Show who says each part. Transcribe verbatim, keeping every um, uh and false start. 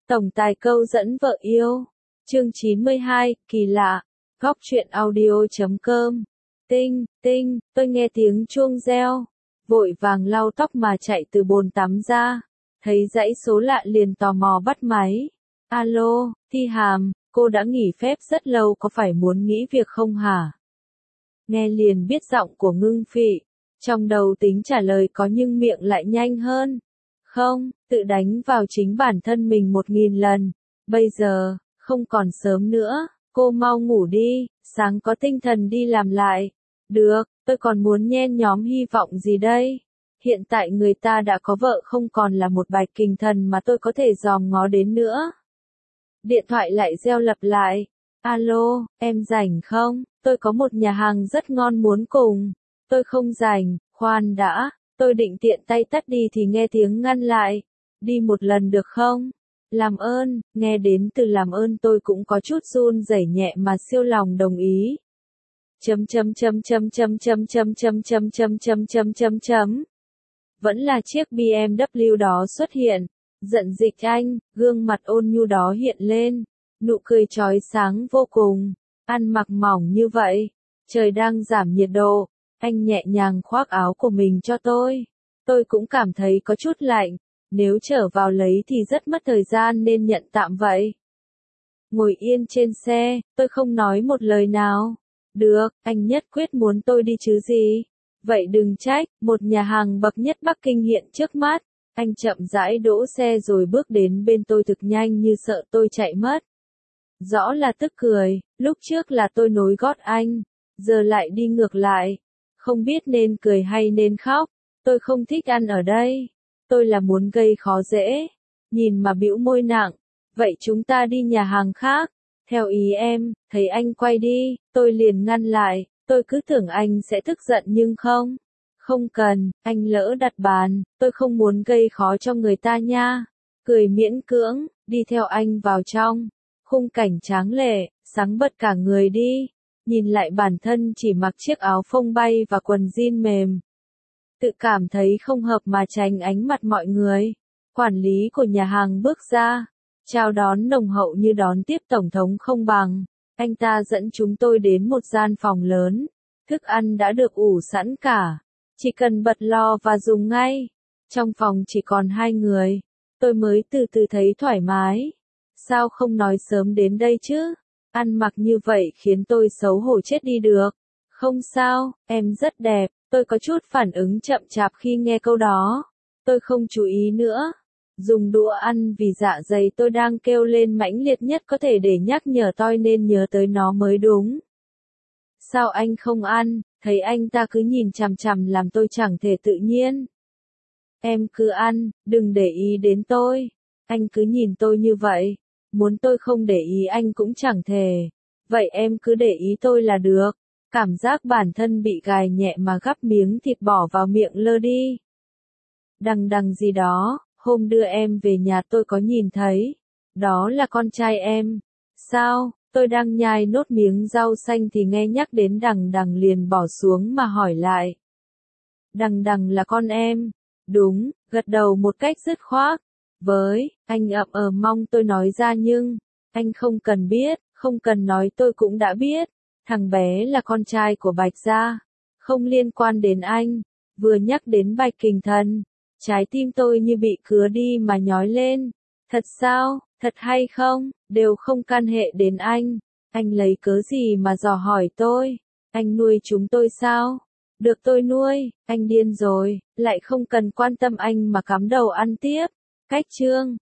Speaker 1: Tổng tài câu dẫn vợ yêu. Chương chín mươi hai, kỳ lạ. Góc truyện audio.com. Tinh, tinh, tôi nghe tiếng chuông reo. Vội vàng lau tóc mà chạy từ bồn tắm ra. Thấy dãy số lạ liền tò mò bắt máy. Alo, Thi Hàm, cô đã nghỉ phép rất lâu có phải muốn nghỉ việc không hả? Nghe liền biết giọng của Ngưng Phỉ. Trong đầu tính trả lời có nhưng miệng lại nhanh hơn. Không, tự đánh vào chính bản thân mình một nghìn lần. Bây giờ, không còn sớm nữa, cô mau ngủ đi, sáng có tinh thần đi làm lại. Được, tôi còn muốn nhen nhóm hy vọng gì đây? Hiện tại người ta đã có vợ không còn là một bạch kình thần mà tôi có thể dòm ngó đến nữa. Điện thoại lại reo lặp lại. Alo, em rảnh không? Tôi có một nhà hàng rất ngon muốn cùng. Tôi không rảnh, khoan đã. Tôi định tiện tay tắt đi thì nghe tiếng ngăn lại. Đi một lần được không? Làm ơn, nghe đến từ làm ơn tôi cũng có chút run rẩy nhẹ mà siêu lòng đồng ý. Chấm chấm chấm chấm chấm chấm chấm chấm chấm chấm chấm chấm chấm chấm. Vẫn là chiếc bê em vê đó xuất hiện. Giận Dịch Anh, gương mặt ôn nhu đó hiện lên. Nụ cười chói sáng vô cùng. Ăn mặc mỏng như vậy. Trời đang giảm nhiệt độ. Anh nhẹ nhàng khoác áo của mình cho tôi. Tôi cũng cảm thấy có chút lạnh. Nếu trở vào lấy thì rất mất thời gian nên nhận tạm vậy. Ngồi yên trên xe, tôi không nói một lời nào. Được, anh nhất quyết muốn tôi đi chứ gì. Vậy đừng trách, một nhà hàng bậc nhất Bắc Kinh hiện trước mắt. Anh chậm rãi đỗ xe rồi bước đến bên tôi thực nhanh như sợ tôi chạy mất. Rõ là tức cười, lúc trước là tôi nối gót anh. Giờ lại đi ngược lại. Không biết nên cười hay nên khóc. Tôi không thích ăn ở đây. Tôi là muốn gây khó dễ. Nhìn mà bĩu môi nặng. Vậy chúng ta đi nhà hàng khác. Theo ý em, thấy anh quay đi, tôi liền ngăn lại. Tôi cứ tưởng anh sẽ tức giận nhưng không. Không cần, anh lỡ đặt bàn. Tôi không muốn gây khó cho người ta nha. Cười miễn cưỡng, đi theo anh vào trong. Khung cảnh tráng lệ, sáng bật cả người đi. Nhìn lại bản thân chỉ mặc chiếc áo phông bay và quần jean mềm. Tự cảm thấy không hợp mà tránh ánh mặt mọi người. Quản lý của nhà hàng bước ra. Chào đón nồng hậu như đón tiếp tổng thống không bằng. Anh ta dẫn chúng tôi đến một gian phòng lớn. Thức ăn đã được ủ sẵn cả. Chỉ cần bật lò và dùng ngay. Trong phòng chỉ còn hai người. Tôi mới từ từ thấy thoải mái. Sao không nói sớm đến đây chứ? Ăn mặc như vậy khiến tôi xấu hổ chết đi được. Không sao, em rất đẹp. Tôi có chút phản ứng chậm chạp khi nghe câu đó. Tôi không chú ý nữa. Dùng đũa ăn vì dạ dày tôi đang kêu lên mãnh liệt nhất có thể để nhắc nhở tôi nên nhớ tới nó mới đúng. Sao anh không ăn? Thấy anh ta cứ nhìn chằm chằm làm tôi chẳng thể tự nhiên. Em cứ ăn, đừng để ý đến tôi. Anh cứ nhìn tôi như vậy. Muốn tôi không để ý anh cũng chẳng thể. Vậy em cứ để ý tôi là được. Cảm giác bản thân bị gài nhẹ mà gắp miếng thịt bỏ vào miệng lơ đi. Đằng đằng gì đó, hôm đưa em về nhà tôi có nhìn thấy. Đó là con trai em. Sao, tôi đang nhai nốt miếng rau xanh thì nghe nhắc đến đằng đằng liền bỏ xuống mà hỏi lại. Đằng đằng là con em. Đúng, gật đầu một cách dứt khoát. Với, anh ậm ờ mong tôi nói ra nhưng, anh không cần biết, không cần nói tôi cũng đã biết. Thằng bé là con trai của Bạch Gia. Không liên quan đến anh. Vừa nhắc đến Bạch Kình Thần. Trái tim tôi như bị cứa đi mà nhói lên. Thật sao, thật hay không, đều không can hệ đến anh. Anh lấy cớ gì mà dò hỏi tôi. Anh nuôi chúng tôi sao? Được tôi nuôi, anh điên rồi, lại không cần quan tâm anh mà cắm đầu ăn tiếp. Cách chương.